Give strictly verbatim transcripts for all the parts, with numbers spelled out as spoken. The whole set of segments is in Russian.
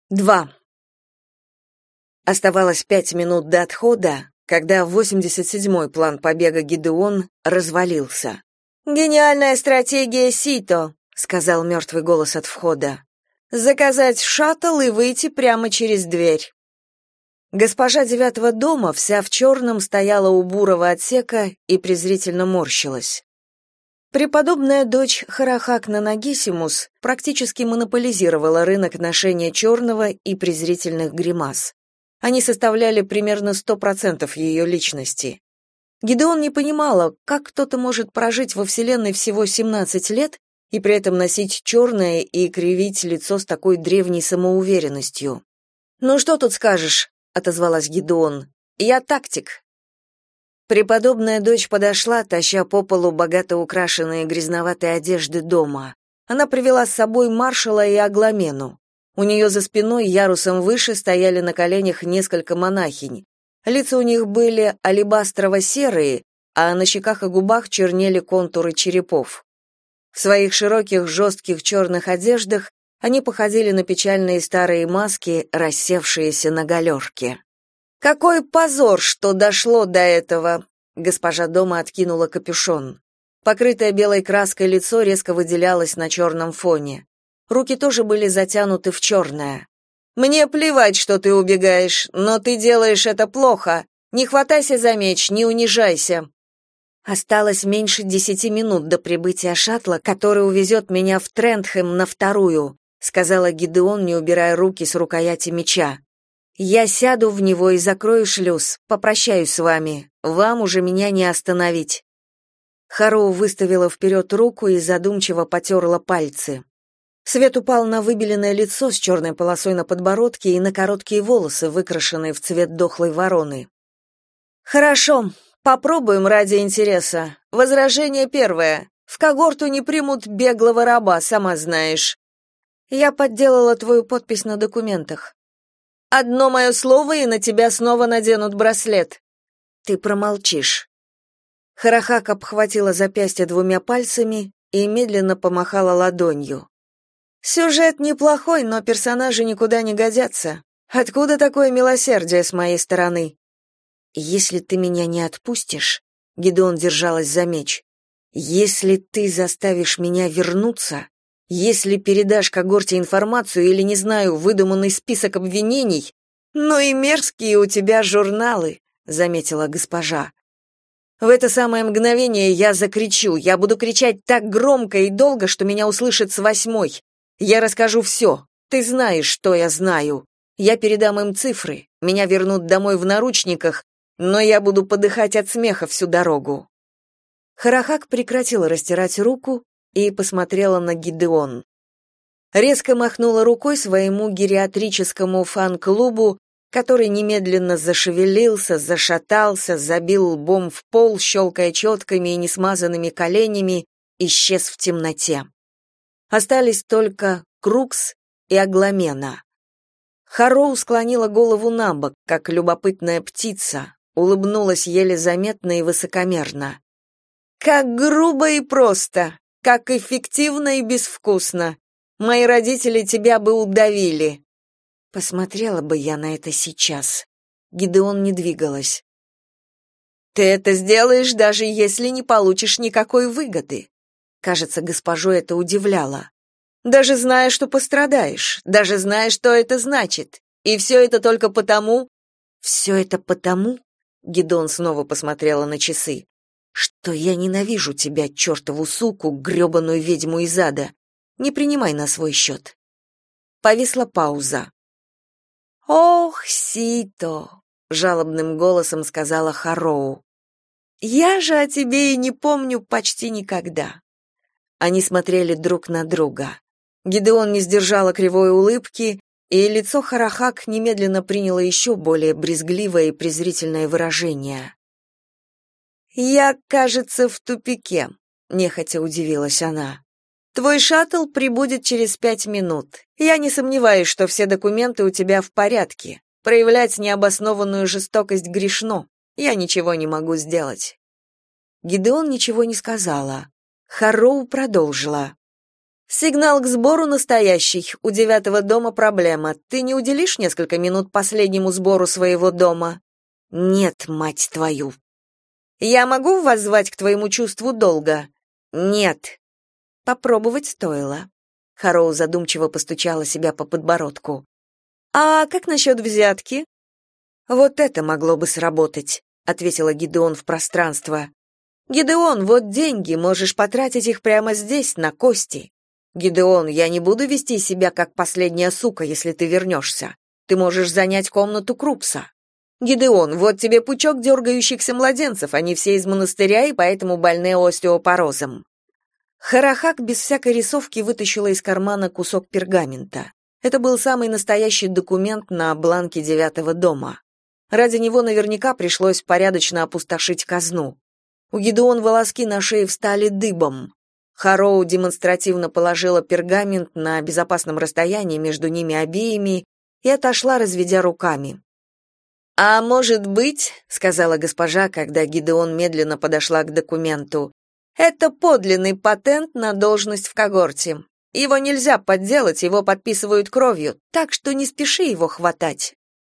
Два. Оставалось пять минут до отхода, когда восемьдесят седьмой план побега Гидеон развалился. «Гениальная стратегия Сито», — сказал мертвый голос от входа. «Заказать шаттл и выйти прямо через дверь». Госпожа девятого дома вся в черном стояла у бурого отсека и презрительно морщилась. Преподобная дочь Харахакна Нагисимус практически монополизировала рынок ношения черного и презрительных гримас. Они составляли примерно сто процентов ее личности. Гидеон не понимала, как кто-то может прожить во Вселенной всего семнадцать лет и при этом носить черное и кривить лицо с такой древней самоуверенностью. «Ну что тут скажешь?» — отозвалась Гидеон. «Я тактик». Преподобная дочь подошла, таща по полу богато украшенные грязноватой одежды дома. Она привела с собой маршала и Агламену. У нее за спиной ярусом выше стояли на коленях несколько монахинь. Лица у них были алебастрово-серые, а на щеках и губах чернели контуры черепов. В своих широких жестких черных одеждах они походили на печальные старые маски, рассевшиеся на галерке. «Какой позор, что дошло до этого!» Госпожа дома откинула капюшон. Покрытое белой краской лицо резко выделялось на черном фоне. Руки тоже были затянуты в черное. «Мне плевать, что ты убегаешь, но ты делаешь это плохо. Не хватайся за меч, не унижайся». Осталось меньше десяти минут до прибытия шаттла, который увезет меня в Трентхэм на вторую, сказала Гидеон, не убирая руки с рукояти меча. Я сяду в него и закрою шлюз. Попрощаюсь с вами. Вам уже меня не остановить. Хароу выставила вперед руку и задумчиво потерла пальцы. Свет упал на выбеленное лицо с черной полосой на подбородке и на короткие волосы, выкрашенные в цвет дохлой вороны. Хорошо, попробуем ради интереса. Возражение первое. В когорту не примут беглого раба, сама знаешь. Я подделала твою подпись на документах. Одно мое слово, и на тебя снова наденут браслет. Ты промолчишь. Харахак обхватила запястье двумя пальцами и медленно помахала ладонью. Сюжет неплохой, но персонажи никуда не годятся. Откуда такое милосердие с моей стороны? Если ты меня не отпустишь, Гидеон держалась за меч. Если ты заставишь меня вернуться, если передашь когорте информацию или, не знаю, выдуманный список обвинений, ну и мерзкие у тебя журналы, заметила госпожа. В это самое мгновение я закричу, я буду кричать так громко и долго, что меня услышат с восьмой. Я расскажу все. Ты знаешь, что я знаю. Я передам им цифры. Меня вернут домой в наручниках, но я буду подыхать от смеха всю дорогу. Харахак прекратила растирать руку и посмотрела на Гидеон. Резко махнула рукой своему гериатрическому фан-клубу, который немедленно зашевелился, зашатался, забил лбом в пол, щелкая четками и несмазанными коленями, исчез в темноте. Остались только Крукс и Агламена. Хароу склонила голову набок, как любопытная птица, улыбнулась еле заметно и высокомерно. «Как грубо и просто! Как эффективно и безвкусно! Мои родители тебя бы удавили!» Посмотрела бы я на это сейчас. Гидеон не двигалась. «Ты это сделаешь, даже если не получишь никакой выгоды!» Кажется, госпожу это удивляло. «Даже зная, что пострадаешь, даже зная, что это значит. И все это только потому...» «Все это потому...» Гидеон снова посмотрела на часы. «Что я ненавижу тебя, чертову суку, гребаную ведьму из ада. Не принимай на свой счет». Повисла пауза. «Ох, Сито!» — жалобным голосом сказала Хароу. «Я же о тебе и не помню почти никогда». Они смотрели друг на друга. Гидеон не сдержала кривой улыбки, и лицо Харахак немедленно приняло еще более брезгливое и презрительное выражение. «Я, кажется, в тупике», — нехотя удивилась она. «Твой шаттл прибудет через пять минут. Я не сомневаюсь, что все документы у тебя в порядке. Проявлять необоснованную жестокость грешно. Я ничего не могу сделать». Гидеон ничего не сказала. Хароу продолжила. Сигнал к сбору настоящий. У девятого дома проблема. Ты не уделишь несколько минут последнему сбору своего дома? Нет, мать твою. Я могу воззвать к твоему чувству долга? Нет. Попробовать стоило. Хароу задумчиво постучала себя по подбородку. А как насчет взятки? Вот это могло бы сработать, ответила Гидеон в пространство. Гидеон, вот деньги, можешь потратить их прямо здесь, на кости. Гидеон, я не буду вести себя как последняя сука, если ты вернешься. Ты можешь занять комнату Крукса. Гидеон, вот тебе пучок дергающихся младенцев, они все из монастыря и поэтому больны остеопорозом. Харахак без всякой рисовки вытащила из кармана кусок пергамента. Это был самый настоящий документ на бланке девятого дома. Ради него наверняка пришлось порядочно опустошить казну. У Гидеон волоски на шее встали дыбом. Хароу демонстративно положила пергамент на безопасном расстоянии между ними обеими и отошла, разведя руками. «А может быть, — сказала госпожа, когда Гидеон медленно подошла к документу, — это подлинный патент на должность в когорте. Его нельзя подделать, его подписывают кровью, так что не спеши его хватать».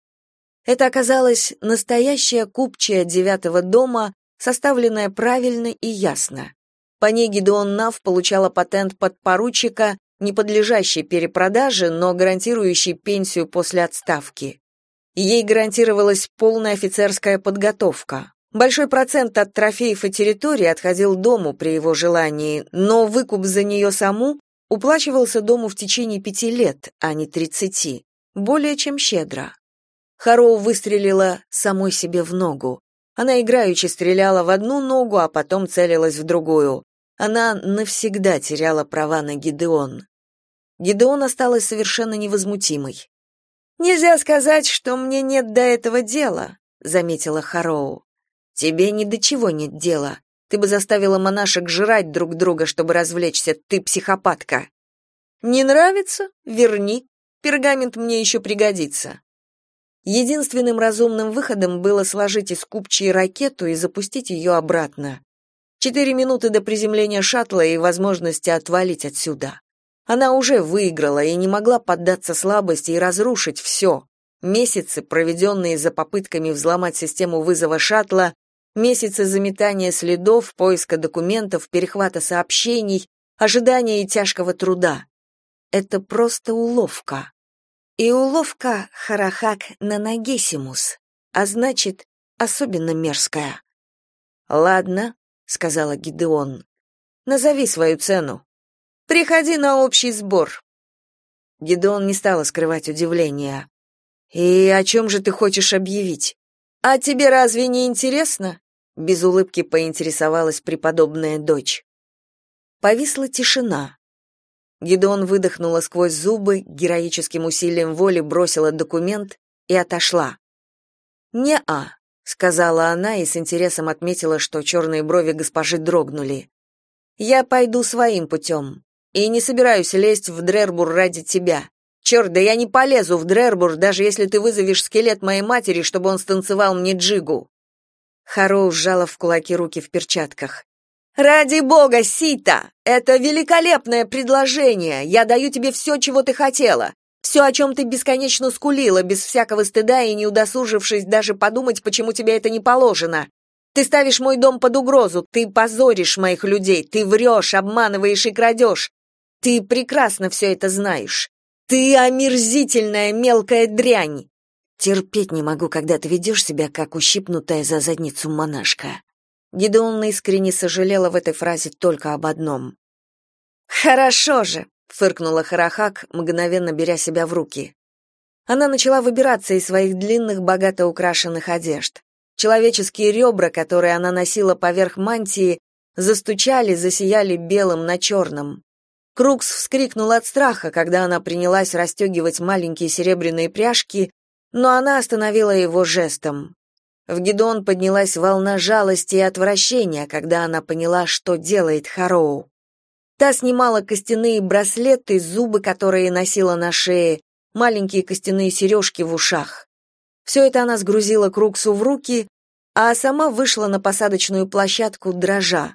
Это оказалась настоящая купчая девятого дома, составленная правильно и ясно. По ней Гидеон Нав получала патент подпоручика, не подлежащий перепродаже, но гарантирующий пенсию после отставки. Ей гарантировалась полная офицерская подготовка. Большой процент от трофеев и территории отходил дому при его желании, но выкуп за нее саму уплачивался дому в течение пяти лет, а не тридцати. Более чем щедро. Хароу выстрелила самой себе в ногу. Она играючи стреляла в одну ногу, а потом целилась в другую. Она навсегда теряла права на Гидеон. Гидеон осталась совершенно невозмутимой. «Нельзя сказать, что мне нет до этого дела», — заметила Хароу. «Тебе ни до чего нет дела. Ты бы заставила монашек жрать друг друга, чтобы развлечься, ты психопатка». «Не нравится? Верни. Пергамент мне еще пригодится». Единственным разумным выходом было сложить из купчей ракету и запустить ее обратно. Четыре минуты до приземления шаттла и возможности отвалить отсюда. Она уже выиграла и не могла поддаться слабости и разрушить все. Месяцы, проведенные за попытками взломать систему вызова шаттла, месяцы заметания следов, поиска документов, перехвата сообщений, ожидания и тяжкого труда. Это просто уловка. И уловка Харахак Нанагесимус, а значит, особенно мерзкая. «Ладно», — сказала Гидеон, — «назови свою цену». «Приходи на общий сбор». Гидеон не стала скрывать удивления. «И о чем же ты хочешь объявить?» «А тебе разве не интересно?» Без улыбки поинтересовалась преподобная дочь. Повисла тишина. Гидеон выдохнула сквозь зубы, героическим усилием воли бросила документ и отошла. «Не-а», — сказала она и с интересом отметила, что черные брови госпожи дрогнули. «Я пойду своим путем. И не собираюсь лезть в Дрербур ради тебя. Черт, да я не полезу в Дрербур, даже если ты вызовешь скелет моей матери, чтобы он станцевал мне джигу». Хароу сжала в кулаки руки в перчатках. «Ради бога, Сита! Это великолепное предложение! Я даю тебе все, чего ты хотела. Все, о чем ты бесконечно скулила, без всякого стыда и не удосужившись даже подумать, почему тебе это не положено. Ты ставишь мой дом под угрозу, ты позоришь моих людей, ты врешь, обманываешь и крадешь. Ты прекрасно все это знаешь. Ты омерзительная мелкая дрянь. Терпеть не могу, когда ты ведешь себя, как ущипнутая за задницу монашка». Гидеон искренне сожалела в этой фразе только об одном. «Хорошо же», — фыркнула Харахак, мгновенно беря себя в руки. Она начала выбираться из своих длинных, богато украшенных одежд. Человеческие ребра, которые она носила поверх мантии, застучали, засияли белым на черном. Крукс вскрикнул от страха, когда она принялась расстегивать маленькие серебряные пряжки, но она остановила его жестом. В Гидеон поднялась волна жалости и отвращения, когда она поняла, что делает Хароу. Та снимала костяные браслеты, зубы, которые носила на шее, маленькие костяные сережки в ушах. Все это она сгрузила Круксу в руки, а сама вышла на посадочную площадку дрожа.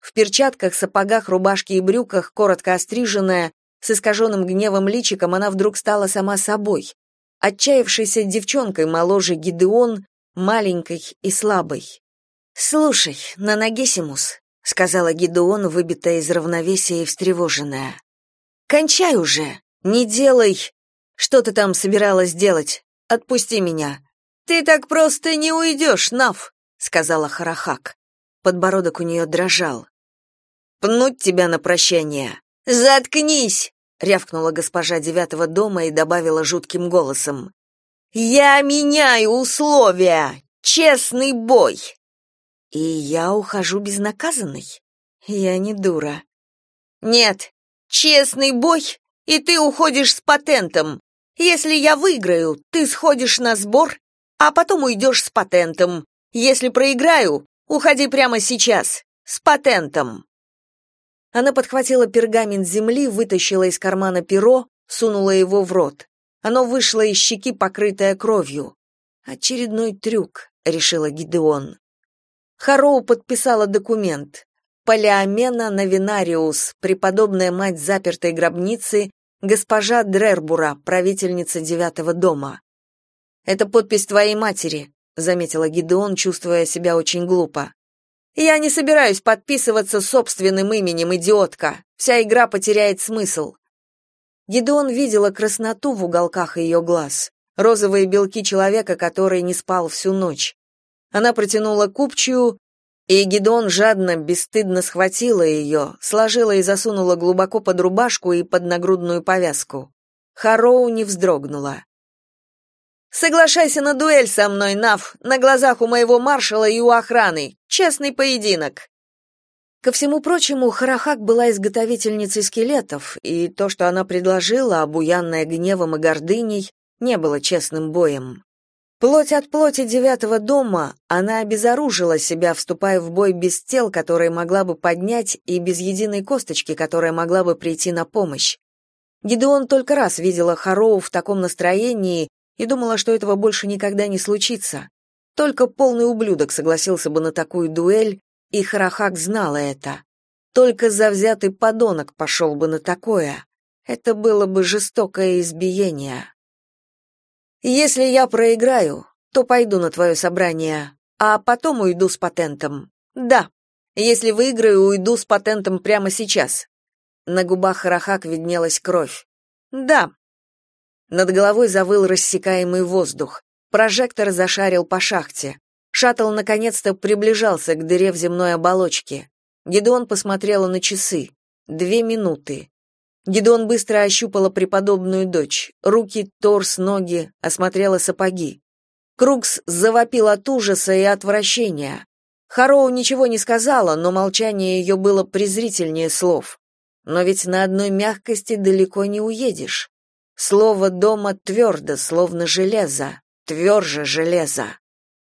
В перчатках, сапогах, рубашке и брюках, коротко остриженная, с искаженным гневом личиком, она вдруг стала сама собой. Отчаявшейся девчонкой моложе Гидеон, маленькой и слабой. «Слушай, Нанагесимус», — сказала Гидеон, выбитая из равновесия и встревоженная. «Кончай уже, не делай. Что ты там собиралась делать? Отпусти меня». «Ты так просто не уйдешь, Нав», — сказала Харахак. Подбородок у нее дрожал. «Пнуть тебя на прощание». «Заткнись!» — рявкнула госпожа девятого дома и добавила жутким голосом. «Я меняю условия! Честный бой!» «И я ухожу безнаказанной? Я не дура». «Нет, честный бой, и ты уходишь с патентом. Если я выиграю, ты сходишь на сбор, а потом уйдешь с патентом. Если проиграю, уходи прямо сейчас, с патентом». Она подхватила пергамент земли, вытащила из кармана перо, сунула его в рот. Оно вышло из щеки, покрытое кровью. «Очередной трюк», — решила Гидеон. Хароу подписала документ. Палеомена Навинариус, преподобная мать запертой гробницы, госпожа Дрербура, правительница девятого дома. «Это подпись твоей матери», — заметила Гидеон, чувствуя себя очень глупо. «Я не собираюсь подписываться собственным именем, идиотка. Вся игра потеряет смысл». Гидеон видела красноту в уголках ее глаз, розовые белки человека, который не спал всю ночь. Она протянула купчую, и Гидеон жадно, бесстыдно схватила ее, сложила и засунула глубоко под рубашку и под нагрудную повязку. Хароу не вздрогнула. «Соглашайся на дуэль со мной, Нав, на глазах у моего маршала и у охраны. Честный поединок». Ко всему прочему, Харахак была изготовительницей скелетов, и то, что она предложила, обуянная гневом и гордыней, не было честным боем. Плоть от плоти девятого дома, она обезоружила себя, вступая в бой без тел, которые могла бы поднять, и без единой косточки, которая могла бы прийти на помощь. Гидеон только раз видела Хароу в таком настроении и думала, что этого больше никогда не случится. Только полный ублюдок согласился бы на такую дуэль, и Харахак знала это. Только завзятый подонок пошел бы на такое. Это было бы жестокое избиение. «Если я проиграю, то пойду на твое собрание, а потом уйду с патентом. Да, если выиграю, уйду с патентом прямо сейчас». На губах Харахак виднелась кровь. «Да». Над головой завыл рассекаемый воздух. Прожектор зашарил по шахте. Шаттл наконец-то приближался к дыре в земной оболочке. Гидеон посмотрела на часы. Две минуты. Гидеон быстро ощупала преподобную дочь. Руки, торс, ноги, осмотрела сапоги. Крукс завопил от ужаса и отвращения. Хароу ничего не сказала, но молчание ее было презрительнее слов. Но ведь на одной мягкости далеко не уедешь. Слово дома твердо, словно железо, тверже железа.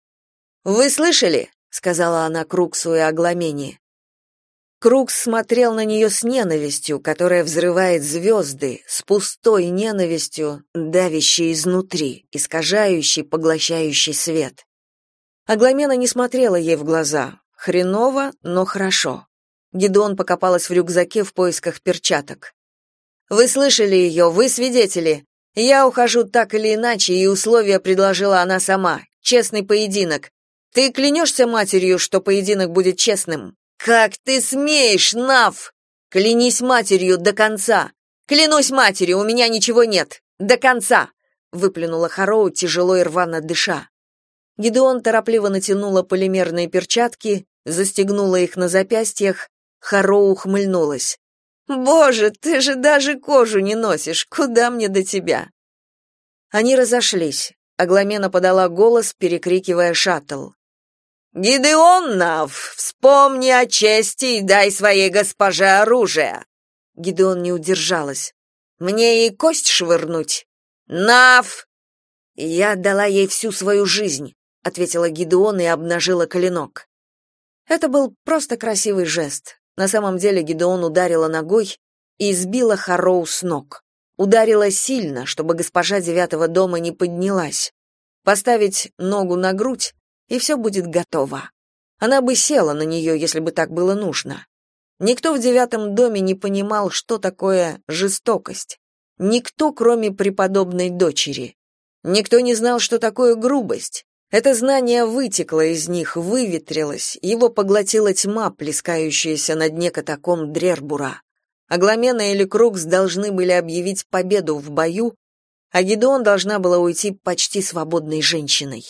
«Вы слышали?» — сказала она Круксу и Агламене. Крукс смотрел на нее с ненавистью, которая взрывает звезды, с пустой ненавистью, давящей изнутри, искажающей, поглощающей свет. Агламена не смотрела ей в глаза. Хреново, но хорошо. Гидеон покопалась в рюкзаке в поисках перчаток. «Вы слышали ее, вы свидетели. Я ухожу так или иначе, и условия предложила она сама. Честный поединок. Ты клянешься матерью, что поединок будет честным?» «Как ты смеешь, Нав! Клянись матерью до конца! Клянусь матерью, у меня ничего нет! До конца!» выплюнула Хароу, тяжело и рвано дыша. Гидеон торопливо натянула полимерные перчатки, застегнула их на запястьях. Хароу ухмыльнулась. «Боже, ты же даже кожу не носишь! Куда мне до тебя?» Они разошлись. Агламена подала голос, перекрикивая шаттл. «Гидеон Нав, вспомни о чести и дай своей госпоже оружие!» Гидеон не удержалась. «Мне ей кость швырнуть?» «Нав!» «Я отдала ей всю свою жизнь», — ответила Гидеон и обнажила клинок. Это был просто красивый жест. На самом деле Гидеон ударила ногой и сбила Хароу с ног. Ударила сильно, чтобы госпожа девятого дома не поднялась. Поставить ногу на грудь, и все будет готово. Она бы села на нее, если бы так было нужно. Никто в девятом доме не понимал, что такое жестокость. Никто, кроме преподобной дочери. Никто не знал, что такое грубость. Это знание вытекло из них, выветрилось, его поглотила тьма, плескающаяся на дне катакомб Дрербура. Агламена или Крукс должны были объявить победу в бою, а Гидеон должна была уйти почти свободной женщиной.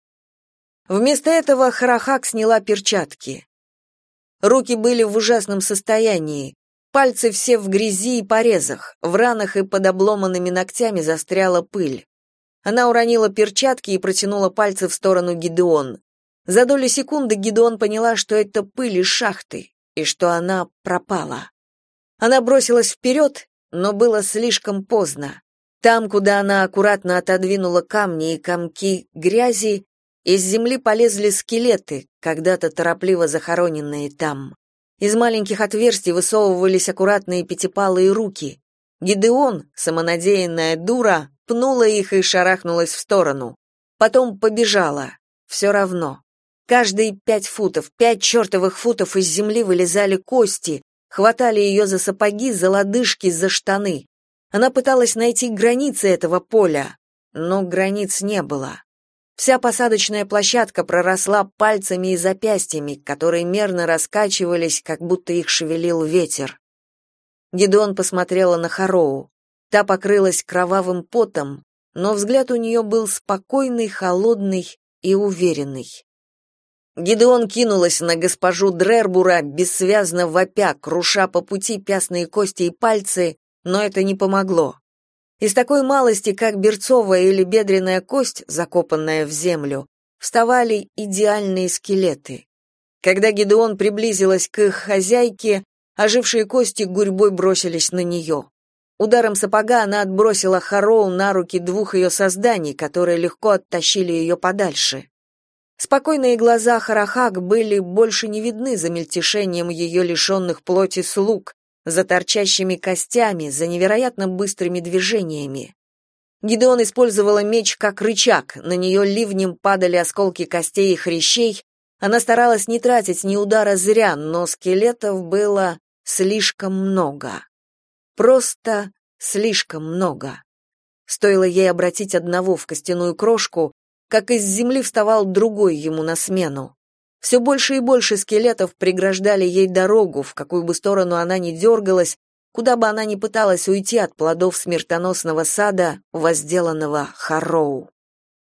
Вместо этого Харахак сняла перчатки. Руки были в ужасном состоянии, пальцы все в грязи и порезах, в ранах и под обломанными ногтями застряла пыль. Она уронила перчатки и протянула пальцы в сторону Гидеон. За долю секунды Гидеон поняла, что это пыль из шахты, и что она пропала. Она бросилась вперед, но было слишком поздно. Там, куда она аккуратно отодвинула камни и комки грязи, из земли полезли скелеты, когда-то торопливо захороненные там. Из маленьких отверстий высовывались аккуратные пятипалые руки. Гидеон, самонадеянная дура, пнула их и шарахнулась в сторону. Потом побежала. Все равно. Каждые пять футов, пять чертовых футов из земли вылезали кости, хватали ее за сапоги, за лодыжки, за штаны. Она пыталась найти границы этого поля, но границ не было. Вся посадочная площадка проросла пальцами и запястьями, которые мерно раскачивались, как будто их шевелил ветер. Гидеон посмотрела на Хароу. Та покрылась кровавым потом, но взгляд у нее был спокойный, холодный и уверенный. Гидеон кинулась на госпожу Дрербура, бессвязно вопя, круша по пути пястные кости и пальцы, но это не помогло. Из такой малости, как берцовая или бедренная кость, закопанная в землю, вставали идеальные скелеты. Когда Гидеон приблизилась к их хозяйке, ожившие кости гурьбой бросились на нее. Ударом сапога она отбросила Хароу на руки двух ее созданий, которые легко оттащили ее подальше. Спокойные глаза Харахак были больше не видны за мельтешением ее лишенных плоти слуг, за торчащими костями, за невероятно быстрыми движениями. Гидеон использовала меч как рычаг, на нее ливнем падали осколки костей и хрящей. Она старалась не тратить ни удара зря, но скелетов было слишком много. Просто слишком много. Стоило ей обратить одного в костяную крошку, как из земли вставал другой ему на смену. Все больше и больше скелетов преграждали ей дорогу, в какую бы сторону она ни дергалась, куда бы она ни пыталась уйти от плодов смертоносного сада, возделанного Хароу.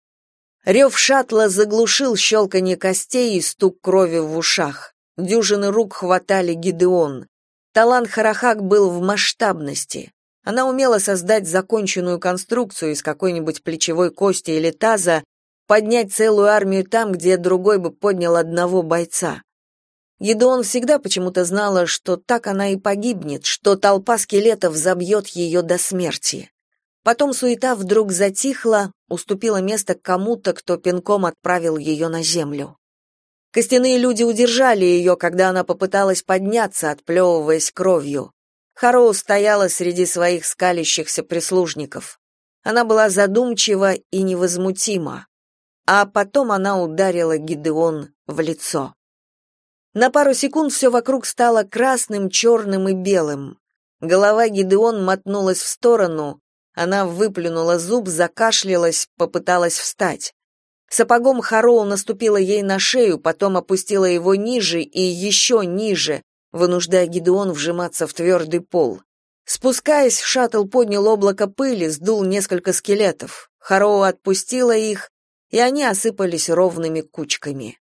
Рев шаттла заглушил щелканье костей и стук крови в ушах. Дюжины рук хватали Гидеон. Талант Харахак был в масштабности. Она умела создать законченную конструкцию из какой-нибудь плечевой кости или таза, поднять целую армию там, где другой бы поднял одного бойца. Гидеон всегда почему-то знала, что так она и погибнет, что толпа скелетов забьет ее до смерти. Потом суета вдруг затихла, уступила место кому-то, кто пинком отправил ее на землю. Костяные люди удержали ее, когда она попыталась подняться, отплевываясь кровью. Хароу стояла среди своих скалящихся прислужников. Она была задумчива и невозмутима. А потом она ударила Гидеон в лицо. На пару секунд все вокруг стало красным, черным и белым. Голова Гидеон мотнулась в сторону, она выплюнула зуб, закашлялась, попыталась встать. Сапогом Хароу наступила ей на шею, потом опустила его ниже и еще ниже, вынуждая Гидеон вжиматься в твердый пол. Спускаясь, шаттл поднял облако пыли, сдул несколько скелетов. Хароу отпустила их, и они осыпались ровными кучками.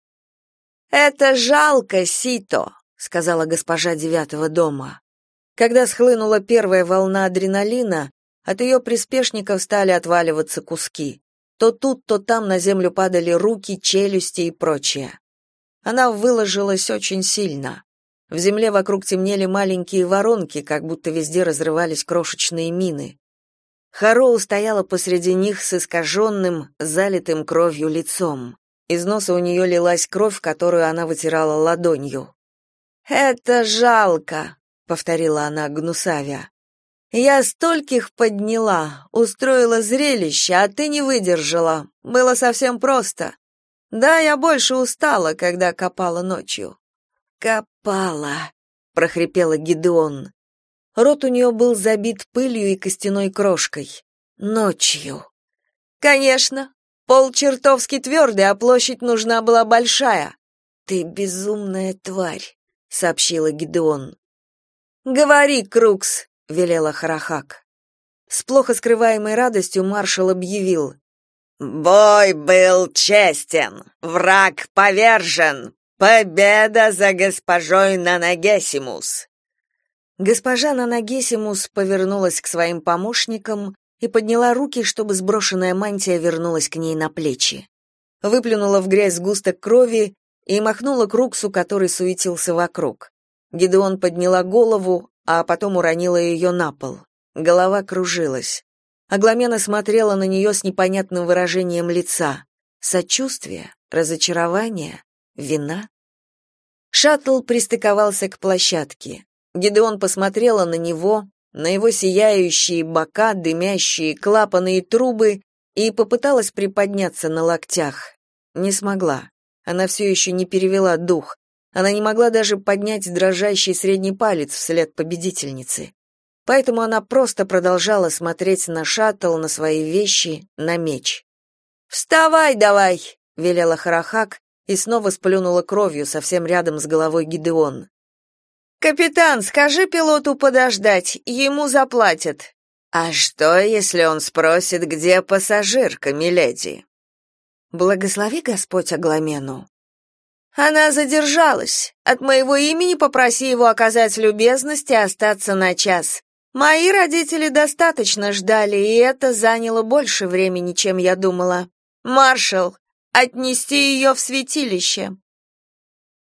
«Это жалко, Сито», — сказала госпожа девятого дома. Когда схлынула первая волна адреналина, от ее приспешников стали отваливаться куски. То тут, то там на землю падали руки, челюсти и прочее. Она выложилась очень сильно. В земле вокруг темнели маленькие воронки, как будто везде разрывались крошечные мины. Хароу стояла посреди них с искаженным, залитым кровью лицом. Из носа у нее лилась кровь, которую она вытирала ладонью. «Это жалко», — повторила она, гнусавя. «Я стольких подняла, устроила зрелище, а ты не выдержала. Было совсем просто. Да, я больше устала, когда копала ночью». «Копала», прохрипела Гидеон. Рот у нее был забит пылью и костяной крошкой. Ночью. Конечно. Пол чертовски твердый, а площадь нужна была большая. Ты безумная тварь, сообщила Гидеон. Говори, Крукс, велела Харахак. С плохо скрываемой радостью маршал объявил: бой был честен, враг повержен. Победа за госпожой Нанагесимус. Госпожа Нанагесимус повернулась к своим помощникам и подняла руки, чтобы сброшенная мантия вернулась к ней на плечи. Выплюнула в грязь сгусток крови и махнула Круксу, который суетился вокруг. Гидеон подняла голову, а потом уронила ее на пол. Голова кружилась. Агламена смотрела на нее с непонятным выражением лица. Сочувствие, разочарование, вина. Шаттл пристыковался к площадке. Гидеон посмотрела на него, на его сияющие бока, дымящие клапаны и трубы, и попыталась приподняться на локтях. Не смогла. Она все еще не перевела дух. Она не могла даже поднять дрожащий средний палец вслед победительницы. Поэтому она просто продолжала смотреть на шаттл, на свои вещи, на меч. «Вставай давай!» — велела Харахак и снова сплюнула кровью совсем рядом с головой Гидеон. «Капитан, скажи пилоту подождать, ему заплатят». «А что, если он спросит, где пассажирка, миледи?» «Благослови Господь Агламену». «Она задержалась. От моего имени попроси его оказать любезность и остаться на час. Мои родители достаточно ждали, и это заняло больше времени, чем я думала. Маршал, отнести ее в святилище».